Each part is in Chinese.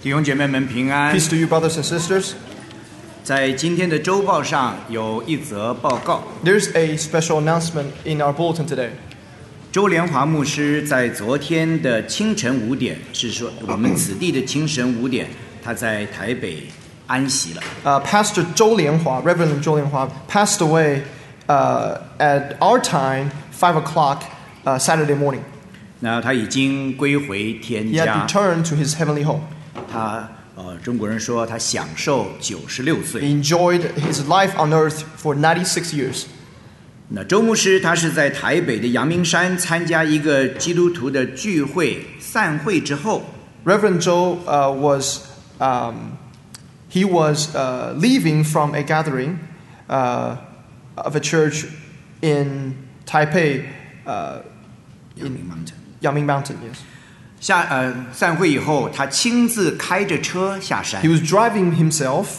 弟兄姐妹们平安。 Peace to you, brothers and sisters. 在今天的周报上有一则报告， There's a special announcement in our bulletin today. 周连华牧师在昨天的清晨5点，是说我们此地的清晨5点，他在台北安息了。 Pastor Zhou Lianhua, Reverend Zhou Lianhua, passed away at our time, 5 o'clock Saturday morning. 那他已经归回天 He had 家， returned to his heavenly home. 他中国人说他享受96 He 岁。 enjoyed his life on earth for 96 years. 那周牧师他是在台北的阳明山参加一个基督徒的聚会散会之后， Reverend Zhou was leaving from a gathering of a church in Taipei, in Yangming Mountain. Yes. 散会以后，他亲自开着车下山 He。was driving himself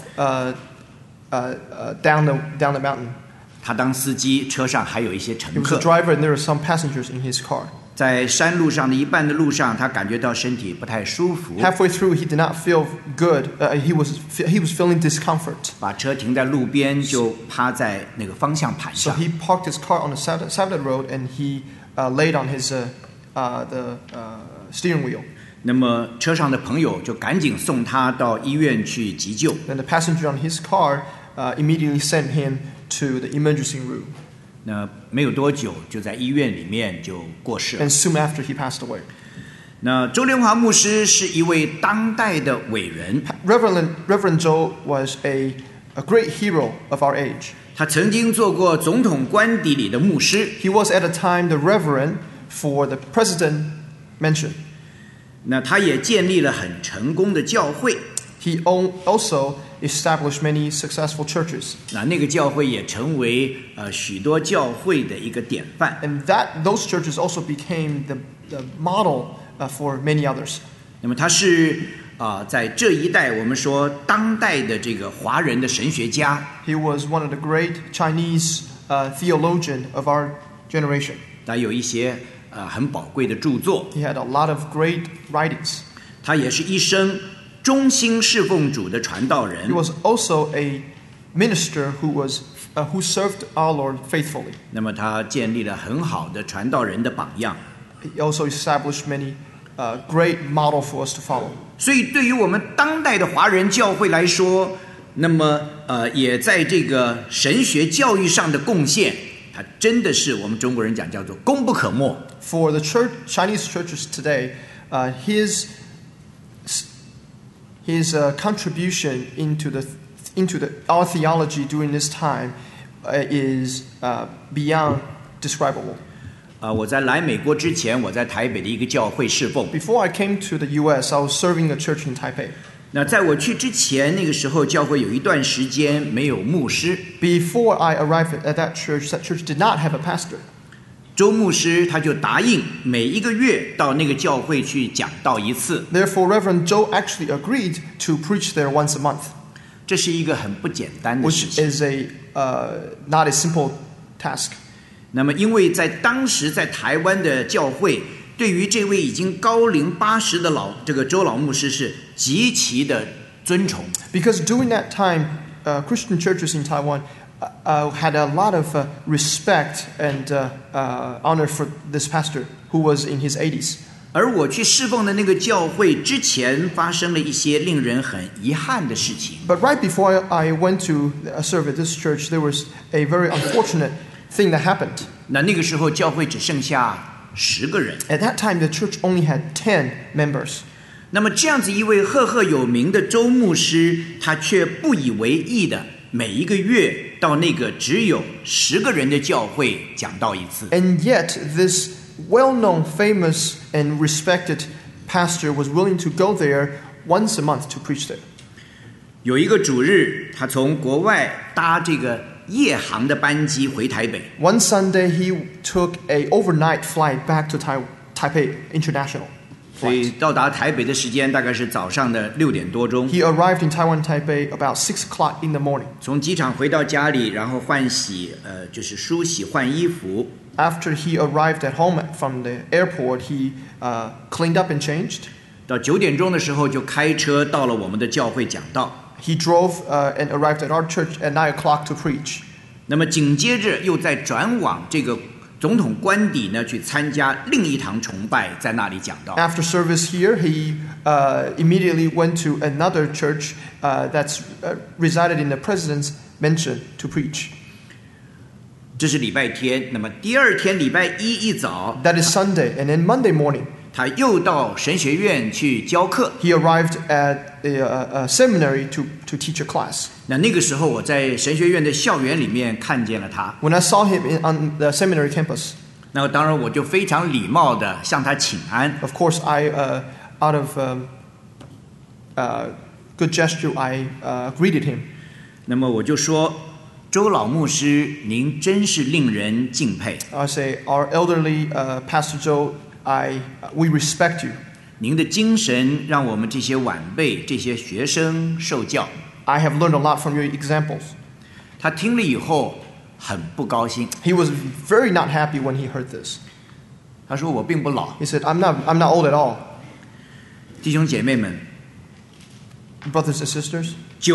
down the mountain. 他当司机，车上还有一些 He 乘 was a 客。 driver, and there were some passengers in his car. 在山路上的一半的路上，他感觉到身体不太舒服， Halfway through, he did not feel good. He was feeling discomfort. 把车停在路边，就趴在那个方向盘 So 上。 he parked his car on the side of the road, and he laid on his steering wheel. 那么车上的朋友就赶紧送他到医院去急救。 Then the passenger on his car immediately sent him to the emergency room. 那没有多久，就在医院里面就过世了。 And soon after, he passed away. 那周连华牧师是一位当代的伟人， Reverend Zhou was a great hero of our age. 他曾经做过总统官邸里的牧师。 He was at a time the reverend for the president mentioned. 那他也建立了很成功的教会， He also established many successful churches. 那个教会也成为许多教会的一个典范。 And those churches also became the model for many others. 那么他是在这一代我们说当代的这个华人的神学家， He was one of the great Chinese theologian of our generation. 他有一些很宝贵的著作。 He had a lot of great writings. 他也是一生忠心侍奉主的传道人 He。was also a minister who served our Lord faithfully. 那么他建立了很好的传道人的榜样。 He also established many great model for us to follow. 所以对于我们当代的华人教会来说，那么也在这个神學教育上的贡献，他真的是我们中国人讲叫做功不可没。 For the Chinese churches today, his contribution into our theology during this time is beyond describable. 我在来美国之前，我在台北的一个教会侍奉。 Before I came to the U.S., I was serving a church in Taipei. 那在我去之前，那个时候教会有一段时间没有牧师， Before I arrived at that church did not have a pastor. 周牧师他就答应每一个月到那个教会去讲道一次。 Therefore, Reverend Zhou actually agreed to preach there once a month, 这是一个很不简单的事 which 情。 is not a simple task. 那么，因为在当时在台湾的教会，对于这位已经高龄80的这个周老牧师是极其的尊崇。 Because during that time, Christian churches in Taiwan had a lot of respect and honor for this pastor who was in his 80s. 而我去侍奉的那个教会之前发生了一些令人很遗憾的事情。 But right before I went to serve at this church, there was a very unfortunate thing that happened. 那个时候教会只剩下10个人。 At that time, the church only had 10 members. 那么这样子一位赫赫有名的周牧师，他却不以为意的每一个月到那个只有10个人的教会讲道一次。 And yet, this well-known, famous, and respected pastor was willing to go there once a month to preach there. 有一个主日，他从国外搭这个夜航的班机回台北。 One Sunday, he took an overnight flight back to Taipei International 所以 flight. 到达台北的时间大概是早上的6点多钟。 He arrived in Taiwan, Taipei about 6 o'clock in the morning. 从机场回到家里，然后换洗，就是梳洗换衣服。 After he arrived at home from the airport, he cleaned up and changed. 到9点钟的时候就开车到了我们的教会讲道。 He drove and arrived at our church at 9 o'clock to preach. 那么紧接着又再转往这个总统官邸呢，去参加另一堂崇拜，在那里讲道。 After service here, he immediately went to another church that's resided in the president's mansion to preach. 这是礼拜天。那么第二天礼拜一一早， That is Sunday. And then Monday morning, 他又到神学院去教课。 he arrived at a seminary to teach a class. 那个时候我在神学院的校园里面看见了他。 When I saw him on the seminary campus, 那当然我就非常礼貌的向他请安。 of course, I, out of good gesture, I greeted him. 那么我就说，周老牧师，您真是令人敬佩。 I say, our elderly Pastor Joe, we respect you. 您的精神让我们这些晚辈、这些学生受教。 I have learned a lot from your examples. 他听了以后很不高兴， He was very not happy when he heard this. 他说：“我并不老。 He said, I'm not old at all. ” 弟兄姐妹们， Brothers and sisters,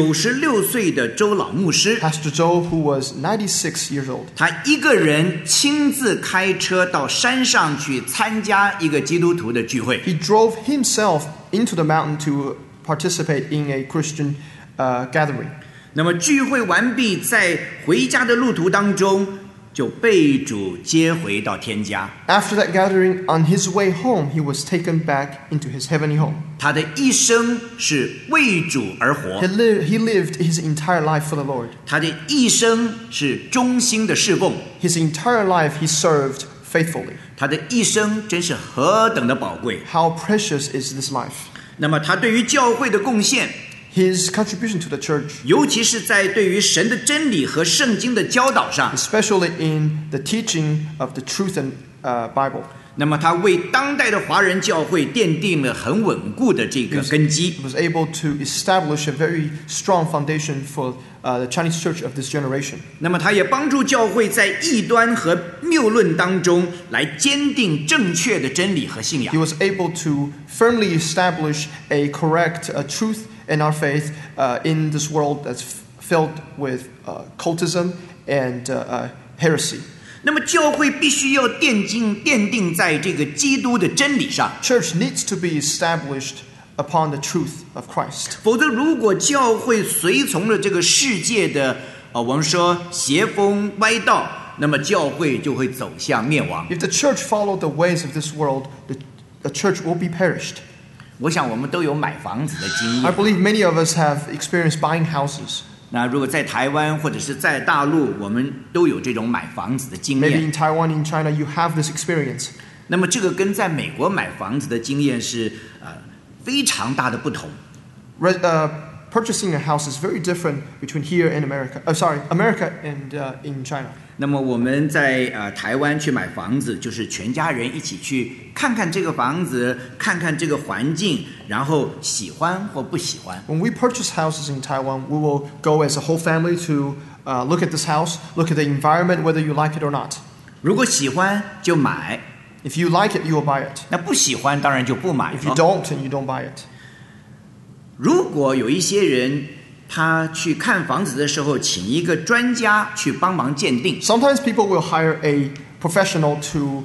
96岁的周老牧师， Pastor Joe, who was 96 years old, 他一个人亲自开车到山上去参加一个基督徒的聚会。 he drove himself into the mountain to participate in a Christian gathering. 那么聚会完毕，在回家的路途当中，就被主接回到天家。 After that gathering, on his way home, he was taken back into his heavenly home. 他的一生是为主而活， He lived his entire life for the Lord. 他的一生是忠心的侍奉， His entire life he served faithfully. 他的一生真是何等的宝贵。 How precious is this life? 那么他对于教会的贡献， His contribution to the church, 尤其是在对于神的真理和圣经的教导上， especially in the teaching of the truth and Bible. 那么他为当代的华人教会奠定了很稳固的这个根基。 He was able to establish a very strong foundation for the Chinese church of this generation. 那么他也帮助教会在异端和谬论当中来坚定正确的真理和信仰 He。was able to firmly establish a correct truth in our faith in this world that's filled with cultism and heresy. 那么教会必须要奠定在这个基督的真理上， Church needs to be established upon the truth of Christ. 否则如果教会随从了这个世界的我们说邪风歪道，那么教会就会走向灭亡。 If the church followed the ways of this world, the church will be perished. 我想我们都有买房子的经 I 验。 believe many of us have experienced buying houses. 那如果在台湾或者是在大陆，我们都有这种买房子的经 Maybe 验。 in Taiwan, in China, you have this experience. 那么这个跟在美国买房子的经验是非常大的不同。 Purchasing a house is very different between here and America. America and in China. 那么我们在台湾去买房子，就是全家人一起去看看这个房子，看看这个环境，然后喜欢或不喜欢。 When we purchase houses in Taiwan, we will go as a whole family to look at this house, look at the environment, whether you like it or not. 如果喜欢就买， If you like it, you will buy it. 那不喜欢当然就不买 If you 了。 don't, then you don't buy it. 如果有一些人他去看房子的时候，请一个专家去帮忙鉴定， Sometimes people will hire a professional to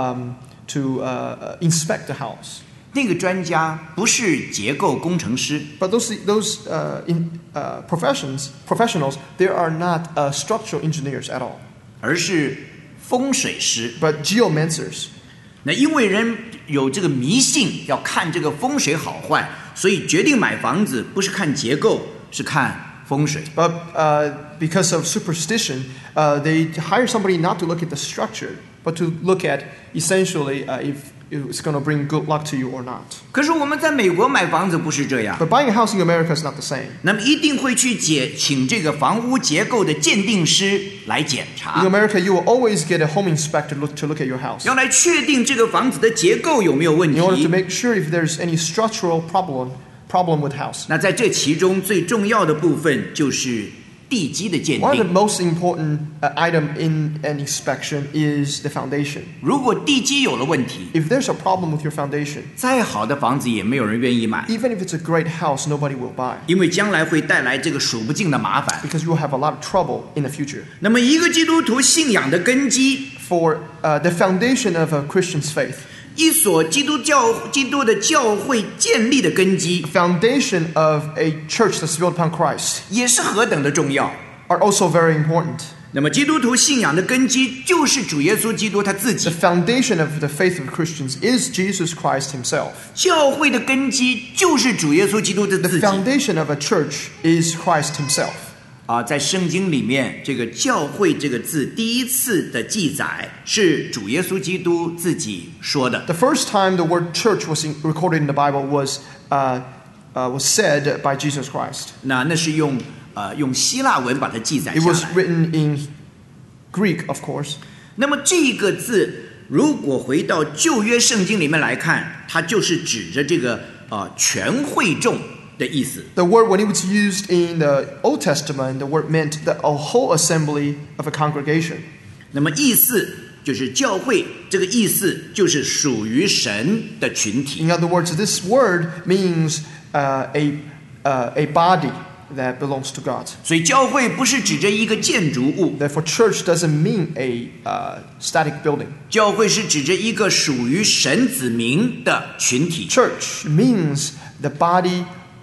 inspect the house. 那个专家不是结构工程师， But those professionals, they are not structural engineers at all, 而是风水师。 but geomancers. 那因为人有这个迷信，要看这个风水好坏，所以决定买房子不是看结构，是看风水。 But because of superstition, they hire somebody not to look at the structure, but to look at essentially if it's going to bring good luck to you or not. 可是我们在美国买房子不是这样， But buying a house in America is not the same. 那么一定会去请这个房屋结构的鉴定师来检 In 查， America, you will always get a home inspector to look at your house 要来确定这个房子的结构有没有问 in order to 题。 make sure if there's any structural problem with house. 那在这其中最重要的部分就是地基的鉴 One of the 定。 most important item in an inspection is the foundation. 如果地基有了问题， If there's a problem with your foundation, 再好的房子也没有人愿意买， even if it's a great house, nobody will buy 因为将来会带来这个数不尽的麻烦。 because you will have a lot of trouble in the future. 那么，一个基督徒信仰的根基， For the foundation of a Christian's faith, 一所基督的教会建立的根基， foundation of a church that's built upon Christ, 也是何等的重要。 are also very important. 那么，基督徒信仰的根基就是主耶稣基督他自己 The，foundation of the faith of Christians is Jesus Christ himself. 教会的根基就是主耶稣基督的 The 自己。 foundation of a church is Christ himself. 在圣经里面，这个教会这个字第一次的记载是主耶稣基督自己说的。 The first time the word church was recorded in the Bible was said by Jesus Christ. 那是用希腊文把它记载 It 下 was 来。 written in Greek, of course. 那么这个字，如果回到旧约圣经里面来看，它就是指着这个全会众的意思。 The word, when it was used in the Old Testament, the word meant a whole assembly of a congregation. 那么意思就是教会，这个意思就是属于神的群体。 In other words, this word means a body that belongs to God. 所以教会不是指着一个建筑物， Therefore, church doesn't mean a static building. 教会是指着一个属于神子民的群体。 Church means the body,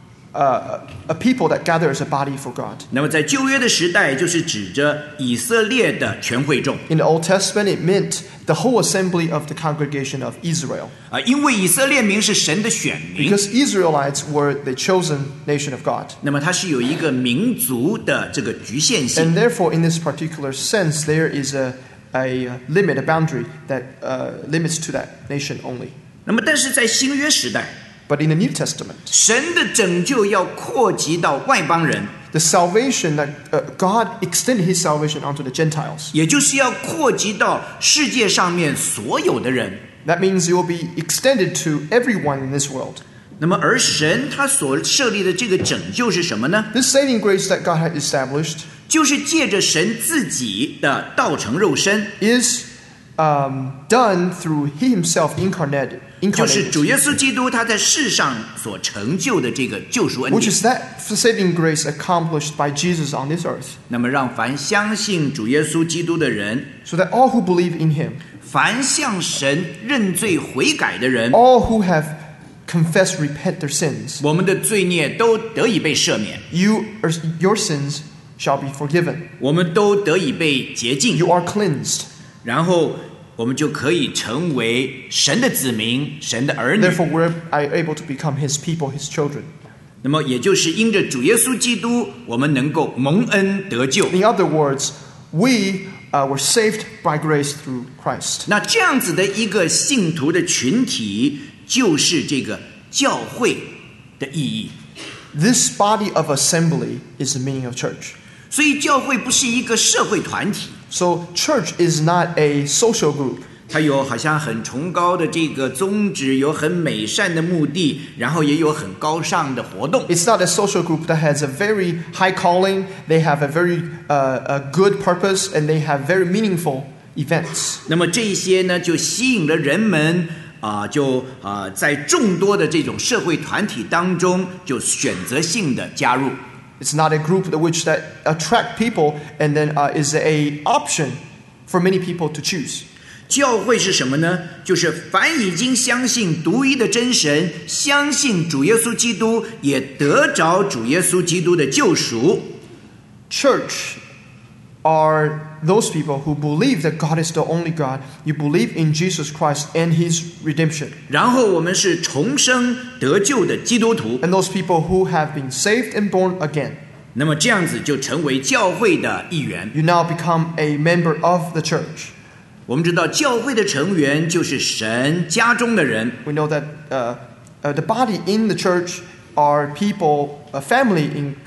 a people that gather as a body for God. 那么在旧约的时代，就是指着以色列的全会众 In the Old Testament, it meant the whole assembly of the congregation of Israel. 因为以色列民是神的选民， Because Israelites were the chosen nation of God. 那么它是有一个民族的这个局限性。 And therefore, in this particular sense, there is a limit, a boundary that limits to that nation only. 那么但是在新约时代， But in the New Testament, 神的拯救要扩及到外邦人， the salvation that God extended his salvation onto the Gentiles. 也就是要扩及到世界上面所有的人。 That means it will be extended to everyone in this world. 那么而神他所设立的这个拯救是什么呢？ This saving grace that God had established 就是借着神自己的道成肉身， is done through he himself incarnated. 就是主耶稣基督他在世上所成就的这个救赎恩 Which 典。 is that saving grace accomplished by Jesus on this earth. 那么让凡相信主耶稣基督的人， So that all who believe in him, 凡向神认罪悔改的人， all who have confessed, repent their sins, 我们的罪孽都得以被赦免， your sins shall be forgiven. 我们都得以被洁净， You are cleansed. 然后我们就可以成为神的子民、神的儿女。 Therefore, we are able to become his people, his children. 那么也就是因着主耶稣基督，我们能够蒙恩得救。 In other words, we were saved by grace through Christ. 那这样子的一个信徒的群体，就是这个教会的意义。 This body of assembly is the meaning of church. 所以教会不是一个社会团体， So church is not a social group. 它有好像很崇高的这个宗旨，有很美善的目的，然后也有很高尚的活动。 It's not a social group that has a very high calling. They have a very a good purpose, and they have very meaningful events. 那么这些呢，就吸引了人们在众多的这种社会团体当中，就选择性的加入。 It's not a group that attract people and then is a option for many people to choose. 教会是什么呢？就是凡已经相信独一的真神，相信主耶稣基督，也得着主耶稣基督的救赎。 Church are those people who believe that God is the only God. You believe in Jesus Christ and his redemption. 然后我们是重生得救的基督徒， And those people who have been saved and born again. 那么这样子就成为教会的一员。 You now become a member of the church. 我们知道教会的成员就是神家中的人， We know that the body in the church are people, a family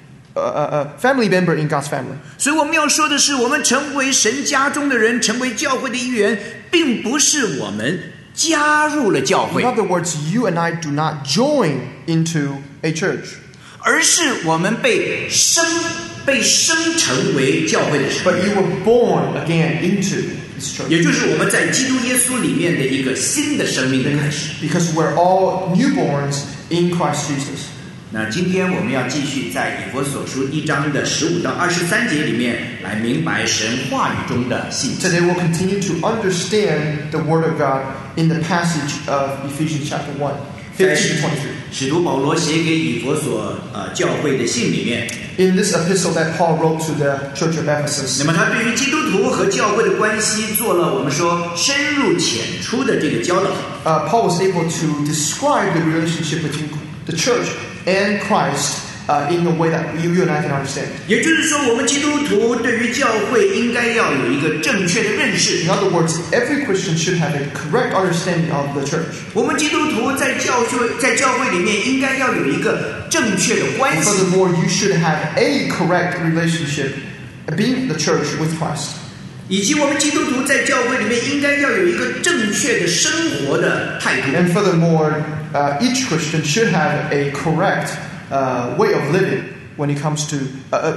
member in God's family. 所以我们要说的是，我们成为神家中的人，成为教会的一员，并不是我们加入了教 In 会， other words, you and I do not join into a church, 而是我们被生被生成为教会的生 but 命， you were born again into this church. 也就是我们在基督耶稣里面的一个新的生命的开始。 Because we're all newborns in Christ Jesus. 那今天我们要继续在以弗所书1章的15到23节里面来明白神话语中的信息。 Today we'll continue to understand the Word of God in the passage of Ephesians chapter 1, 15 to 23. 使徒保罗写给以弗所教会的信里面， In this epistle that Paul wrote to the church of 那 Ephesus, 么他对于基督徒和教会的关系做了我们说深入浅出的这个教导。 Paul was able to describe the relationship between the church and Christ in a way that you and I can understand. 也就是说，我们基督徒对于教会应该要有一个正确的认识。 In other words, every Christian should have a correct understanding of the church. 我们基督徒在教会里面应该要有一个正确的关 And 系， furthermore, you should have a correct relationship being the church with Christ. 以及我们基督徒在教会里面应该要有一个正确的生活的态度。 And furthermore, each Christian should have a correct way of living when it comes to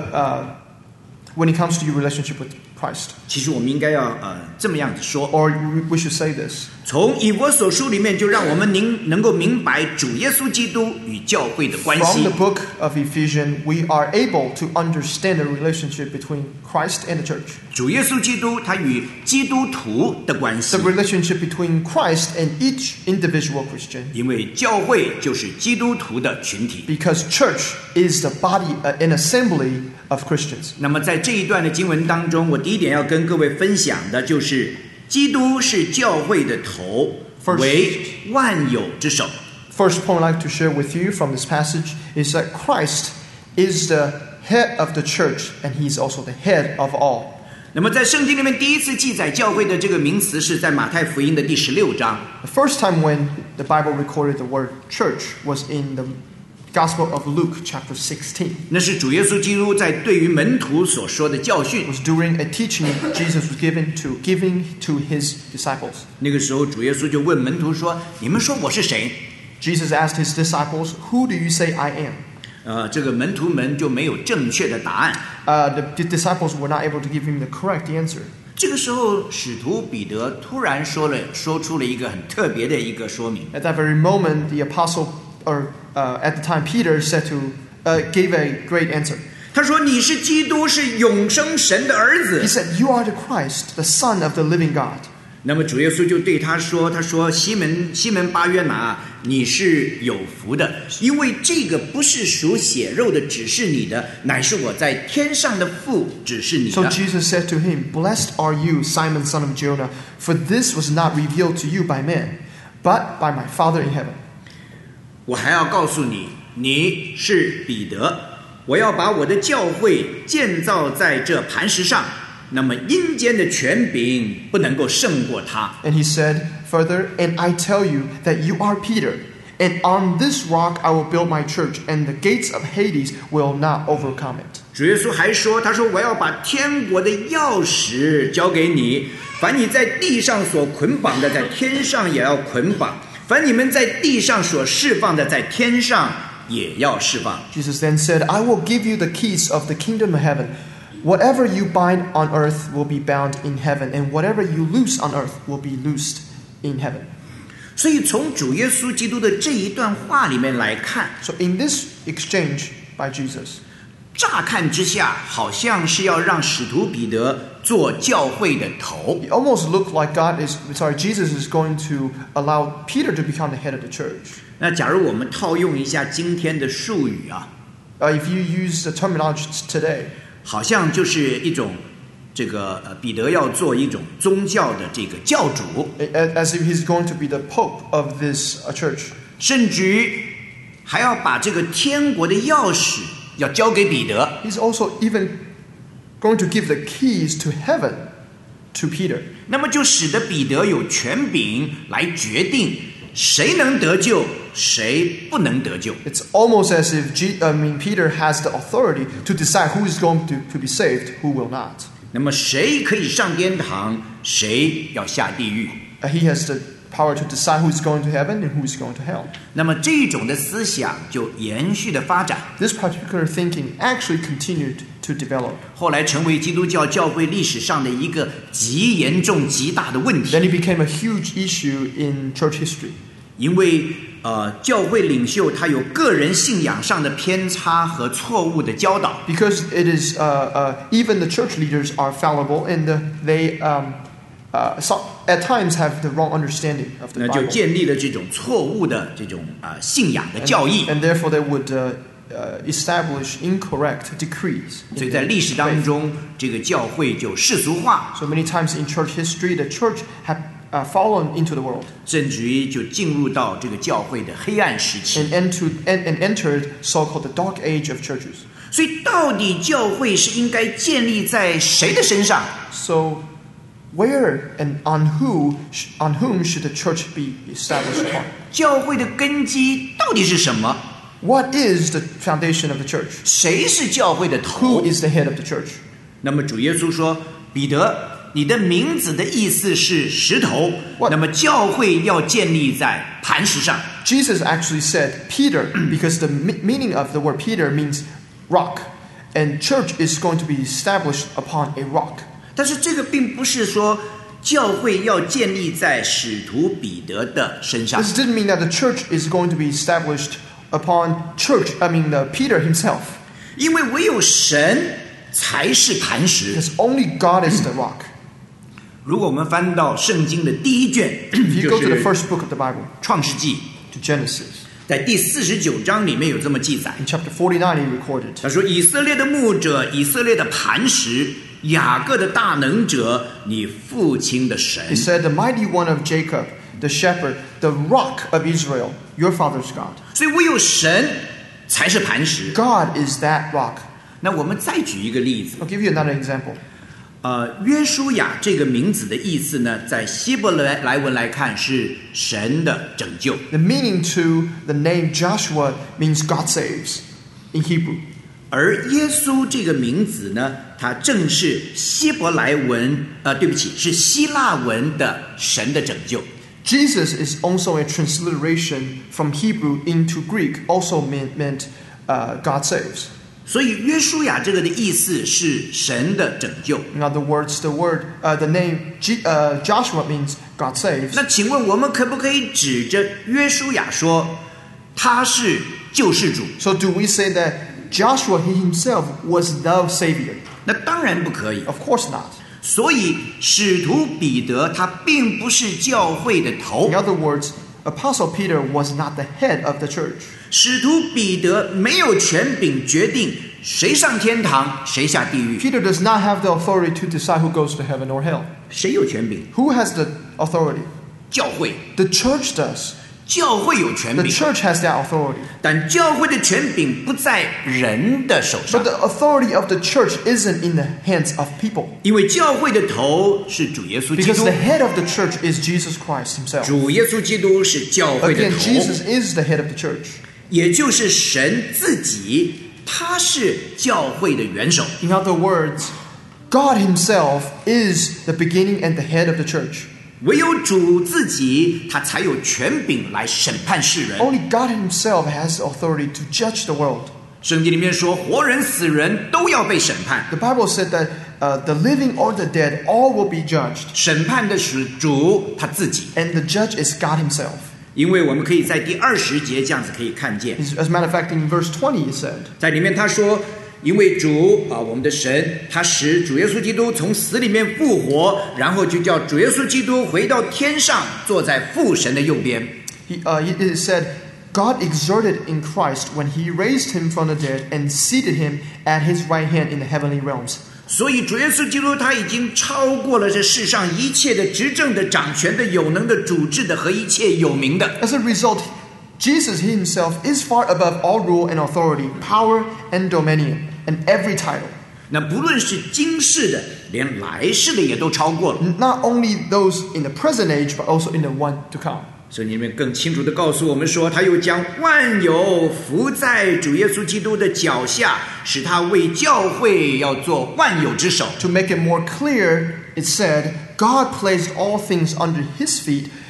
your relationship with Christ. 其实我们应该要这么样子说， Or we should say this. 从以弗所书里面就让我们能够明白主耶稣基督与教会的关 From 系 the。book of Ephesians, we are able to understand the relationship between Christ and the church. 主耶稣基督他与基督徒的关系 The，relationship between Christ and each individual Christian. 因为教会就是基督徒的群体。 Because church is the body, an assembly of Christians. 那么在这一段的经文当中，我第一点要跟各位分享的就是，基督是教会的头， First- 为万有之首。 First point I'd like to share with you from this passage is that Christ is the head of the church and he's also the head of all. 那么在圣经里面第一次记载教会的这个名词是在马太福音的第16章。 The first time when the Bible recorded the word church was in the Gospel of Luke chapter 16. 那是主耶稣基督在对于门徒所说的教训 It。was during a teaching Jesus was giving to his disciples. 那个时候主耶稣就问门徒说：“你们说我是谁 Jesus asked his disciples, "Who do you say I am?" 这个门徒们就没有正确的答案。 The disciples were not able to give him the correct answer. 这个时候，使徒彼得突然说出了一个很特别的一个说明。 At that very moment, the apostle, at the time Peter gave a great answer. 他说：“你是基督，是永生神的儿 He 子。 said, "You are the Christ, the Son of the living God." ” 那么主耶稣就对他说：“西门巴约拿，你是有福的，因为这个不是属血肉的指示你的，乃是我在天上的父指示你 So 的。 Jesus said to him, "Blessed are you, Simon, son of Jonah, for this was not revealed to you by man, but by my Father in heaven." 我还要告诉你，你是彼得，我要把我的教会建造在这磐石上。那么阴间的权柄不能够胜过他。” And he said further, "And I tell you that you are Peter, and on this rock I will build my church, and the gates of Hades will not overcome it." 主耶稣还说：“他说我要把天国的钥匙交给你，凡你在地上所捆绑的，在天上也要捆绑；凡你们在地上所释放的，在天上也要释放。” Jesus then said, "I will give you the keys of the kingdom of heaven. Whatever you bind on earth will be bound in heaven, and whatever you loose on earth will be loosed in heaven." 所以从主耶稣基督的这一段话里面来看， So in this exchange by Jesus, 乍看之下好像是要让使徒彼得做教会的头。 it almost looked like Jesus is going to allow Peter to become the head of the church. 那假如我们套用一下今天的术语啊， If you use the terminology today, 好像就是一种这个彼得要做一种宗教的这个教主， as if he's going to be the pope of this church. 甚至于还要把这个天国的钥匙要交给彼得。 He's also even going to give the keys to heaven to Peter. 那么就使得彼得有权柄来决定谁能得救，谁不能得救。 It's almost as if Peter has the authority to decide who is going to be saved, who will not. 那么谁可以上天堂，谁要下地狱。 He has the power to decide who's going to heaven and who's going to hell. 那么这种的思想就延续的发展， This particular thinking actually continued to develop. 后来成为基督教教会历史上的一个极严重极大的问题。 Then it became a huge issue in church history. 因为教会领袖他有个人信仰上的偏差和错误的教导， Because it is even the church leaders are fallible and they at times have the wrong understanding of the 那就 Bible. 建立了这种错误的这种信仰的教义。 And therefore they would establish incorrect decrees. 所以在历史当中，这个教会就世俗化， So many times in church history, the church had fallen into the world 甚至于就进入到这个教会的黑暗时期。 and entered so-called the dark age of churches. 所以，到底教会是应该建立在谁的身上？ So where and on whom should the church be established upon? 教会的根基到底是什么？ What is the foundation of the church? 谁是教会的头 Who？is the head of the church? 那么主耶稣说：“彼得，你的名字的意思是石头， What？ 那么教会要建立在磐石上。” Jesus actually said Peter because the meaning of the word Peter means rock, and church is going to be established upon a rock. 但是这个并不是说教会要建立在使徒彼得的身上， This didn't mean that the church is going to be established upon Peter himself, 因为唯有神才是磐石。 because only God is the rock. 如果我们翻到圣经的第一卷， If you 就 go to the 是 first book of the Bible, 创世纪， to Genesis, 在第49章里面有这么记载， in chapter 49 he recorded, 他说：“以色列的牧者，以色列的磐石，雅各的大能者，你父亲的神。 he said, the mighty one of Jacob, the shepherd, the rock of Israel, your father's God. ” 所以唯有神才是磐石。 God is that rock. 那我们再举一个例子， I'll give you another example. 约书亚这个名字的意思呢，在希伯来文来看是神的拯救。 The meaning to the name Joshua means God saves in Hebrew. 而耶稣这个名字呢，它正是希伯来文，是希腊文的神的拯救。 Jesus is also a transliteration from Hebrew into Greek, also meant God saves. 所以约书亚这个的意思是神的拯救。 In other words, the name Joshua means God saves. 那请问我们可不可以指着约书亚说他是救世主？ So do we say that Joshua himself was the savior? 那当然不可以。 Of course not. 所以使徒彼得他并不是教会的头 In，other words, Apostle Peter was not the head of the church. 使徒彼得没有权柄决定谁上天堂谁下地狱。 Peter does not have the authority to decide who goes to heaven or hell. 谁有权柄？ Who has the authority? 教会。 The church does. 教会有权 The 柄， church has that authority. 但教会的权柄不在人的手 But 上， the authority of the church isn't in the hands of people. 因为教会的头是主耶稣基 Because 督 the，head of the church is Jesus Christ himself. 主耶稣基督是教会的 Again, 头， Jesus is the head of the church. 也就是神自己，他是教会的元首。 In other words, God himself is the beginning and the head of the church. 唯有主自己，他才有权柄来审判世人。 Only God himself has the authority to judge the world. 圣经里面说，活人死人都要被审判， The Bible said that the living or the dead all will be judged. 审判的是主他自己。 And the judge is God himself. 因为我们可以在第20节这样子可以看见， As a matter of fact, in verse 20 it said, 在里面他说，因为主我们的神，他使主耶稣基督从死里面复活，然后就叫主耶稣基督回到天上，坐在父神的右边。 it said, God exerted in Christ when he raised him from the dead and seated him at his right hand in the heavenly realms. 所以主耶稣基督他已经超过了这世上一切的执政的、掌权的、有能的、主治的和一切有名的。 As a result, Jesus himself is far above all rule and authority, power and dominion, and every title. 那不论是今世的，连来世的也都超过了。 Not only those in the present age, but also in the one to come. 圣经里面更清楚地告诉我们说，他又将万有伏在主耶稣基督的脚下，使他为教会要做万有之首。 To make it more clear, it said, God placed all things under his feet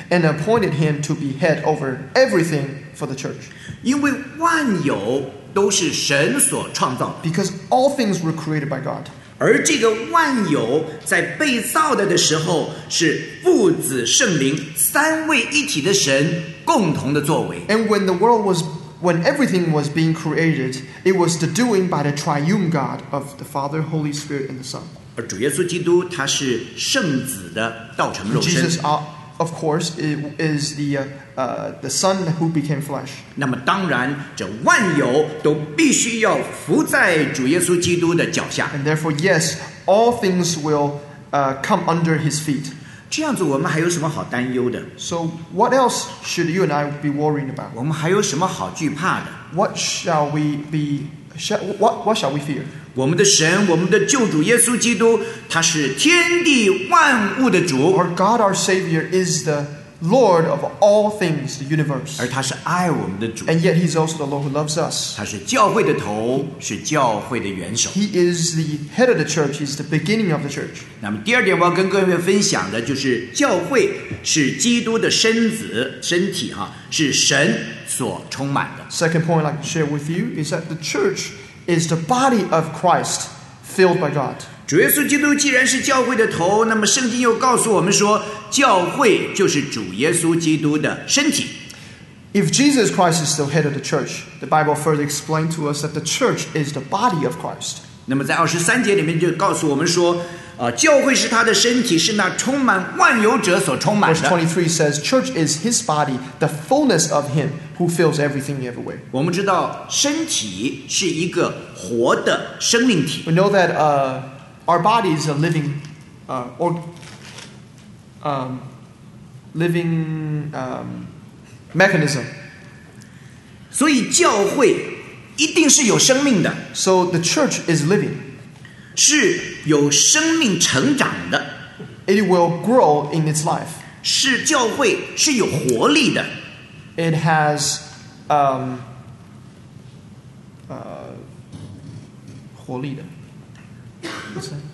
and appointed him to be head over everything for the church. 因为万有都是神所创造的， Because all things were created by God. 而这个万有在被造的时候，是父子圣灵三位一体的神共同的作为。 And when everything was being created, it was the doing by the triune God of the Father, Holy Spirit, and the Son. 而主耶稣基督他是圣子的道成肉身。 Jesus, of course, is the Son who became flesh. 那么当然，这万有都必须要服在主耶稣基督的脚下。 And therefore, yes, all things will come under his feet. 这样子，我们还有什么好担忧的？ So what else should you and I be worrying about? 我们还有什么好惧怕的？ What shall we fear? 我们的神，我们的救主耶稣基督，他是天地万物的主， Our God, our Savior, is the Lord of all things, the universe. 而他是爱我们的主， And yet he's also the Lord who loves us. 他是教会的头，是教会的元首。 He is the head of the church. He's the beginning of the church. 那么第二点，我要跟各位分享的就是教会是基督的身体是神所充满的。 Second point I'd like to share with you is that the church is the body of Christ filled by God. 主耶稣基督既然是教会的头，那么圣经又告诉我们说，教会就是主耶稣基督的身体。 If Jesus Christ is the head of the church, the Bible further explains to us that the church is the body of Christ. 那么在23节里面就告诉我们说，教会是他的身体，是那充满万有者所充满 Verse 的。 23 says, Church is his body, the fullness of him who fills everything everywhere. 我们知道身体是一个活的生命体， We know that our body is a living mechanism. 所以教会一定是有生命的， So the church is living. 是有生命成长的， It will grow in its life. 是教会是有活力的。 It has 活力的. What's that?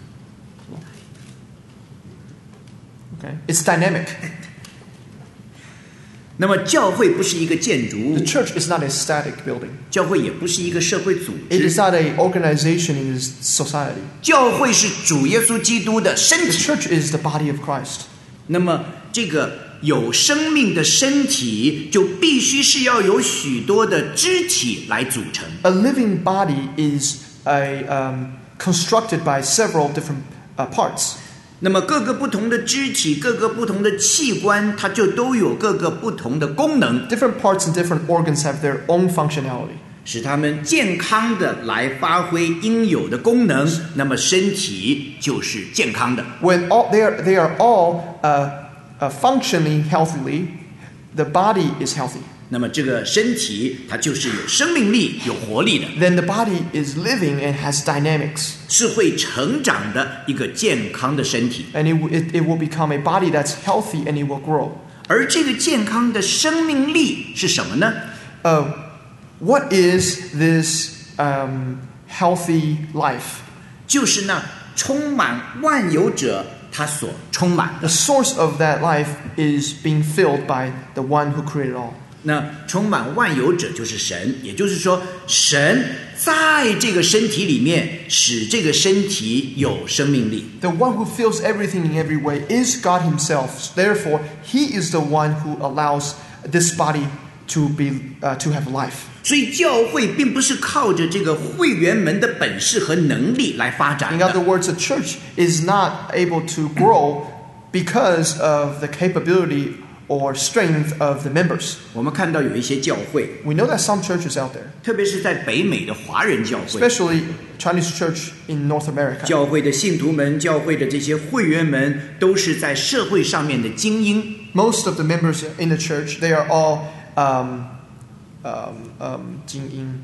Okay. It's dynamic. 那么教会不是一个建筑物 The，church is not a static building. 教会也不是一个社会组 It 织， is not an organization in this society. 教会是主耶稣基督的身 The 体。 church is the body of Christ. 那么这个有生命的身体，就必须是要有许多的肢体来组成。 A living body is constructed by several different parts. 那么各个不同的肢体，各个不同的器官，它就都有各个不同的功能， Different parts and different organs have their own functionality. 使它们健康的来发挥应有的功能。那么身体就是健康的。 When they are all functioning healthily, the body is healthy. 那么这个身体它就是有生命力、有活力的， Then the body is living and has dynamics. 是会成长的一个健康的身体。 And it will become a body that's healthy and it will grow. 而这个健康的生命力是什么呢？ What is this healthy life? 就是那充满万有者他所充满的。 The source of that life is being filled by the one who created all. 那充满万有者就是神，也就是说，神在这个身体里面使这个身体有生命力。 The one who fills everything in every way is God himself. Therefore, he is the one who allows this body to have life. 所以教会并不是靠着这个会员们的本事和能力来发展 In 的。 other words, the church is not able to grow because of the capability or strength of the members. 我们看到有一些教会， We know that some churches out there, 特别是在北美的华人教会， especially Chinese church in North America, 教会的信徒们、教会的这些会员们，都是在社会上面的精英。 most of the members in the church, they are all 精英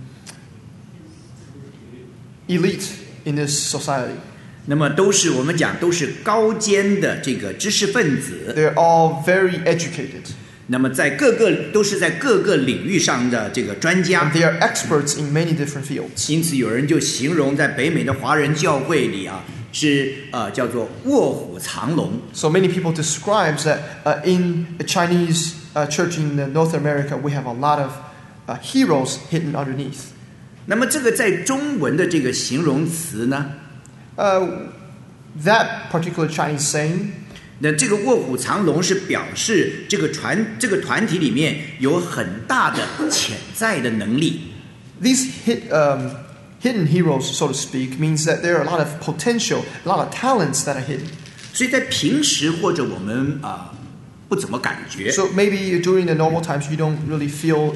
elite in this society. 那么都是我们讲都是高尖的这个知识分子， They're all very educated. 那么都是在各个领域上的这个专 And 家。 they are experts in many different fields. 因此有人就形容在北美的华人教会里是叫做卧虎藏龙。 So many people describes that in a Chinese church in North America, we have a lot of heroes hidden underneath. 那么这个在中文的这个形容词呢， That particular Chinese saying, 那这个卧虎藏龙是表示这个团体里面有很大的潜在的能力。 these hidden heroes, so to speak, means that there are a lot of potential, a lot of talents that are hidden. 所以在平时或者我们不怎么感觉， So maybe during the normal times you don't really feel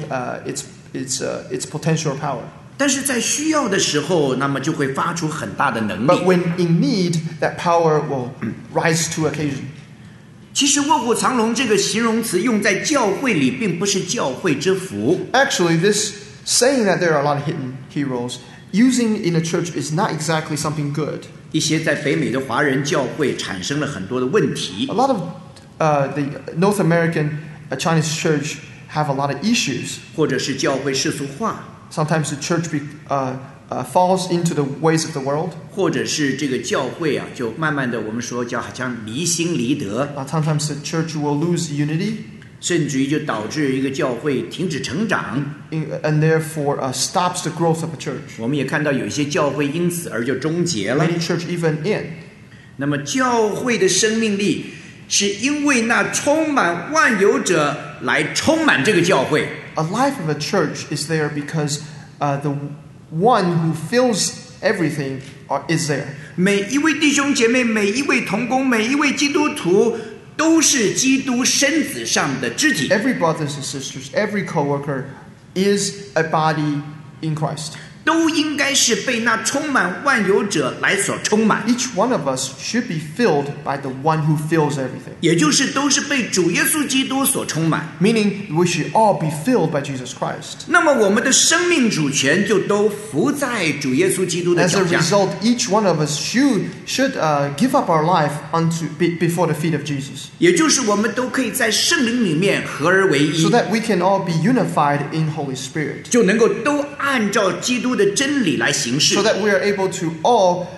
its potential or power. 但是在需要的时候，那么就会发出很大的能力。 But when in need, that power will rise to occasion. 其实卧虎藏龙这个形容词用在教会里，并不是教会之福。 Actually, this saying that there are a lot of hidden heroes, using in a church is not exactly something good. 一些在北美的华人教会产生了很多的问题 A，lot of the North American Chinese church have a lot of issues. 或者是教会世俗化， Sometimes the church falls into the ways of the world. 或者是这个教会就慢慢的我们说叫好像离心离德， Sometimes the church will lose unity 甚至于就导致一个教会停止成长。 and therefore stops the growth of a church. 我们也看到有一些教会因此而就终结了。 Many church even end. 那么教会的生命力是因为那充满万有者来充满这个教会。 A life of a church is there because the one who fills everything is there. 每一位弟兄姐妹，每一位同工，每一位基督徒，都是基督身子上的肢体。 Every brothers and sisters, every co-worker is a body in Christ. 都应该是被那充满万有者来所充满， Each one of us should be filled by the one who fills everything. 也就是都是被主耶稣基督所充满。 Meaning we should all be filled by Jesus Christ. 那么我们的生命主权就都服在主耶稣基督的 As a 脚下。 result, each one of us should give up our life before the feet of Jesus, 也就是我们都可以在圣灵里面合而为一 so，that we can all be unified in Holy Spirit, 就能够都按照基督的真理来行事 so。that we are able to all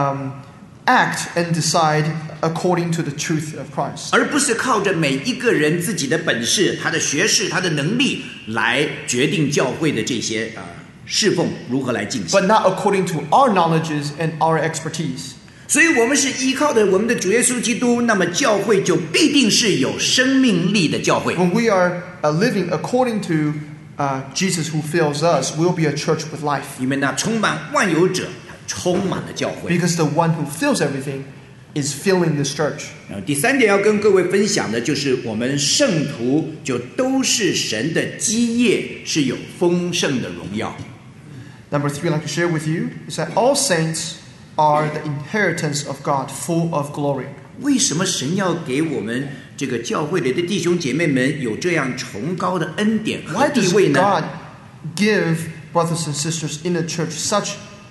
act and decide according to the truth of Christ, 而不是靠着每一个人自己的本事、他的学识、他的能力来决定教会的这些侍奉如何来进行。 but not according to our knowledges and our expertise. 所以我们是依靠的我们的主耶稣基督，那么教会就必定是有生命力的教会。 When we are living according to Jesus who fills us, we'll be a church with life, 因为那充满万有者，他充满了教会。 because the one who fills everything is filling this church. 然后第三点要跟各位分享的就是我们圣徒就都是神的基业，是有丰盛的荣耀。 Number 3 I'd like to share with you is that all saints are the inheritance of God, full of glory. 为什么神要给我们这个教会里的弟兄姐妹们有这样崇高的恩典和 Why 地 does 位呢？ God give brothers and sisters in the church such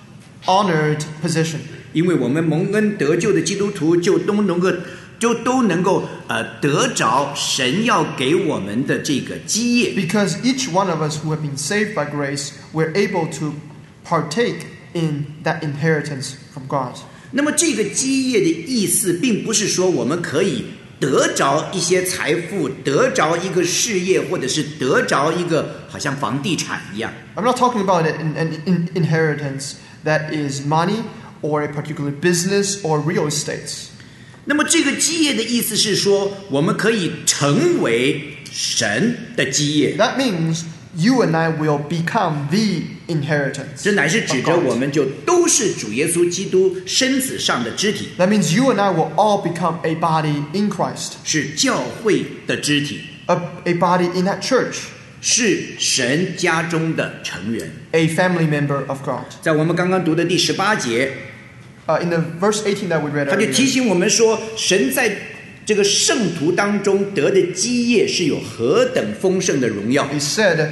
honored position? 因为我们蒙恩得救的基督徒就都能够得着神要给我们的这个基业。 Because each one of us who have been saved by grace, we're able to partake in that inheritance from God. 那么这个基业的意思，并不是说我们可以得着一些财富，得着一个事业，或者是得着一个好像房地产一样。 I'm not talking about an inheritance that is money or a particular business or real estates. 那么这个基业的意思是说，我们可以成为神的基业。 That means you and I will become the inheritance. 这乃是指着我们就都是主耶稣基督身子上的肢体， That means you and I will all become a body in Christ, 是教会的肢体， a body in that church, 是神家中的成员。 a family member of God. 在我们刚刚读的第18节， In the verse 18 that we read 他就 earlier, 提醒我们说，神在这个圣徒当中得的基业是有何等丰盛的荣耀。 he said,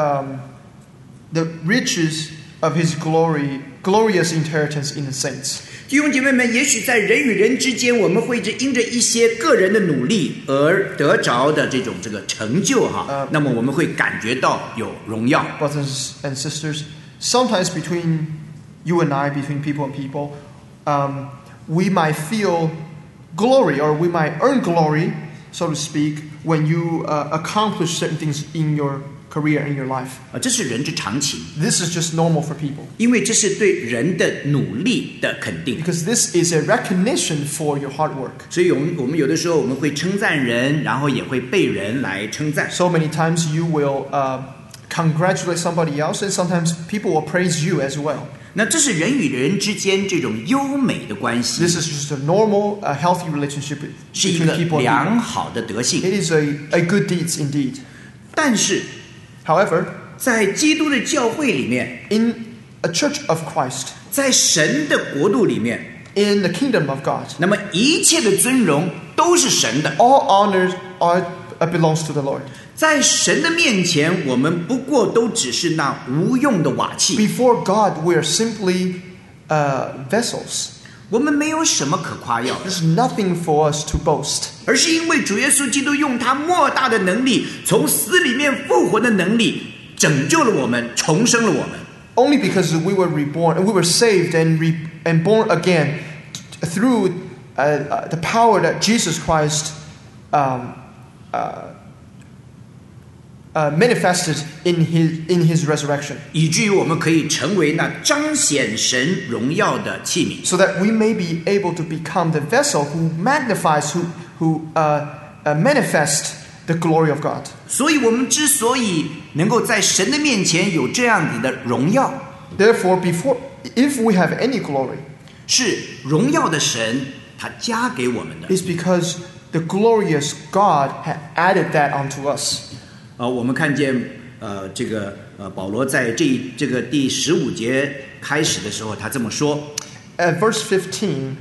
the riches of his glorious inheritance in the saints. 弟兄姐妹们，也许在人与人之间，我们会因着一些个人的努力而得着的这个成就那么我们会感觉到有荣耀。 Brothers and sisters, sometimes between you and I, between people and people, we might feel glory, or we might earn glory, so to speak, when you accomplish certain things in your career, in your life. 这是人之常情， This is just normal for people. 因为这是对人的努力的肯定。 Because this is a recognition for your hard work. 所以我们有的时候我们会称赞人，然后也会被人来称赞。 So many times you will congratulate somebody else, and sometimes people will praise you as well. 那这是人与人之间这种优美的关系， This is just a normal, healthy relationship 是一 between 个 people and 良 people. 好的德性。 It is a good deeds indeed. 但是 However, 在基督的教会里面， in a church of Christ, 在神的国度里面， in the kingdom of God, 那么一切的尊荣都是神的。 all honors belongs to the Lord. 在神的面前，我们不过都只是那无用的瓦器， Before God, we are simply vessels. 我们没有什么可夸耀的， There's nothing for us to boast. 而是因为主耶稣基督用他莫大的能力，从死里面复活的能力，拯救了我们，重生了我们。 Only because we were reborn, and we were saved and born again through the power that Jesus Christ manifested in his resurrection, 以至于我们可以成为那彰显神荣耀的器皿。 so that we may be able to become the vessel who magnifies, who manifest the glory of God. 所以我们之所以能够在神的面前有这样子的荣耀， Therefore, if we have any glory, 是荣耀的神他加给我们的。 it's because the glorious God had added that onto us. 我们看见保罗在这个第15节开始的时候，他这么说。 At verse 15,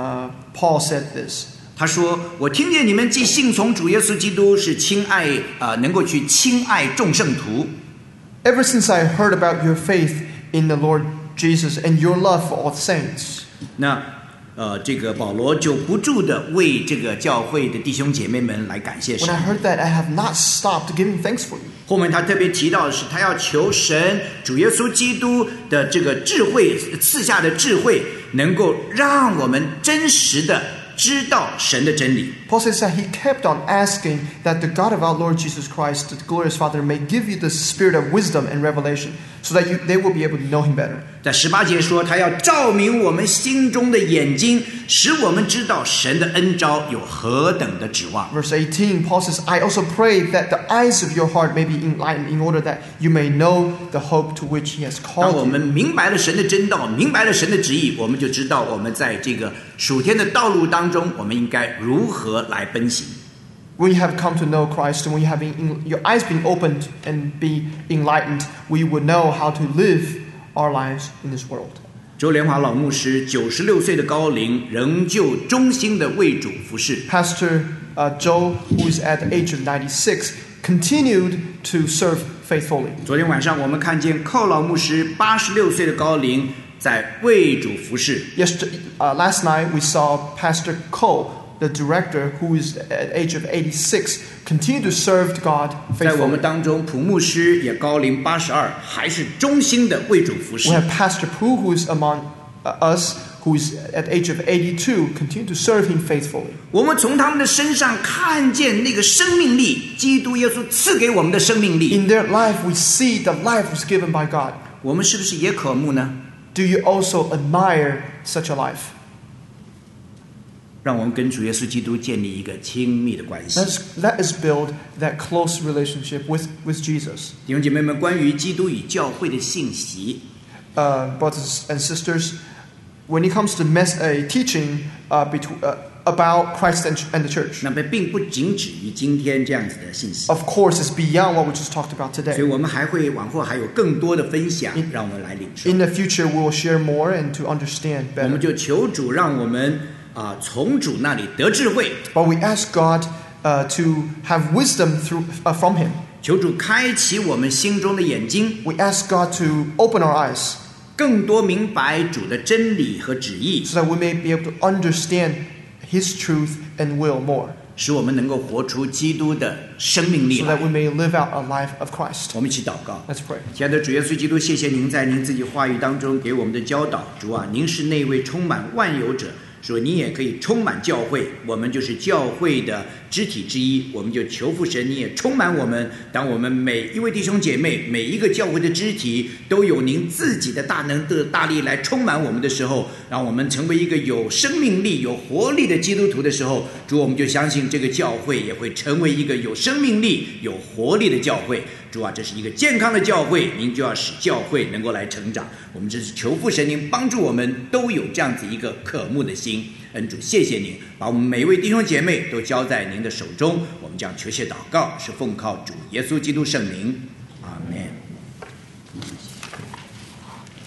Paul said this. 他说：“我听见你们既信从主耶稣基督，是能够去亲爱众圣徒。 Ever since I heard about your faith in the Lord Jesus and your love for all saints. ” 那这个保罗就不住的为这个教会的弟兄姐妹们来感谢 When 神。 I heard that, I have not stopped giving thanks for you. 后面他特别提到的是，他要求神主耶稣基督的这个智慧赐下的智慧，能够让我们真实的知道神的真理。 Paul says that he kept on asking that the God of our Lord Jesus Christ, the glorious Father, may give you the spirit of wisdom and revelation, so that they will be able to know him better. 在18节说，他要照明我们心中的眼睛，使我们知道神的恩召有何等的指望。 Verse 18, Paul says, I also pray that the eyes of your heart may be enlightened, in order that you may know the hope to which he has 当我 called 们 you. 明白了神的真道，明白了神的旨意，我们就知道我们在这个属天的道路当中，我们应该如何来奔行。 When you have come to know Christ, and when you have your eyes been opened and be enlightened, we will know how to live our lives in this world. 周连华老牧师96岁的高龄，仍旧忠心的为主服侍。 Pastor Joe, who is at the age of 96, continued to serve faithfully. 昨天晚上我们看见寇老牧师86岁的高龄，在为主服侍。 Last night we saw Pastor Cole, the director, who is at the age of 86, continue to serve God 在我们 faithfully. 当中，朴牧师也高龄82，还是忠心的为主服侍 We。have Pastor Pooh, who is among us, who is at the age of 82, continue to serve him faithfully. 我们从他们的身上看见那个生命力，基督耶稣赐给我们的生命力。 In their life, we see the life was given by God. 我们是不是也渴慕呢？ Do you also admire such a life? 让我们跟主耶稣基督建立一个亲密的关系。 Let us build that close relationship with Jesus. 弟兄姐妹们，关于基督与教会的信息， Brothers and sisters, when it comes to teaching about Christ and the church, 那么并不仅止于今天这样子的信息， of course, it's beyond what we just talked about 所以 today. 我们还会往后还有更多的分享，让我们来领受。 In the future, we will share more and to understand 我们 better. 就求主让我们从主那里得智慧， But we ask God to have wisdom from Him. 求主开启我们心中的眼睛， We ask God to open our eyes 更多明白主的真理和旨意， so that we may be able to understand His truth and will more, 使我们能够活出基督的生命力 so 来 that we may live out a life of Christ. 我们一起祷告。 Let's pray. 亲爱的主耶稣基督，谢谢您在您自己话语当中给我们的教导。主啊，您是那位充满万有者， 说你也可以充满教会，我们就是教会的肢体之一，我们就求父神你也充满我们。当我们每一位弟兄姐妹，每一个教会的肢体都有您自己的大能的大力来充满我们的时候，让我们成为一个有生命力有活力的基督徒的时候，主，我们就相信这个教会也会成为一个有生命力有活力的教会。主啊，这是一个健康的教会，您就要使教会能够来成长。我们这是求父神您帮助我们都有这样子一个渴慕的心。恩主，谢谢您把我们每一位弟兄姐妹都交在您的手中，我们将求谢祷告是奉靠主耶稣基督圣名。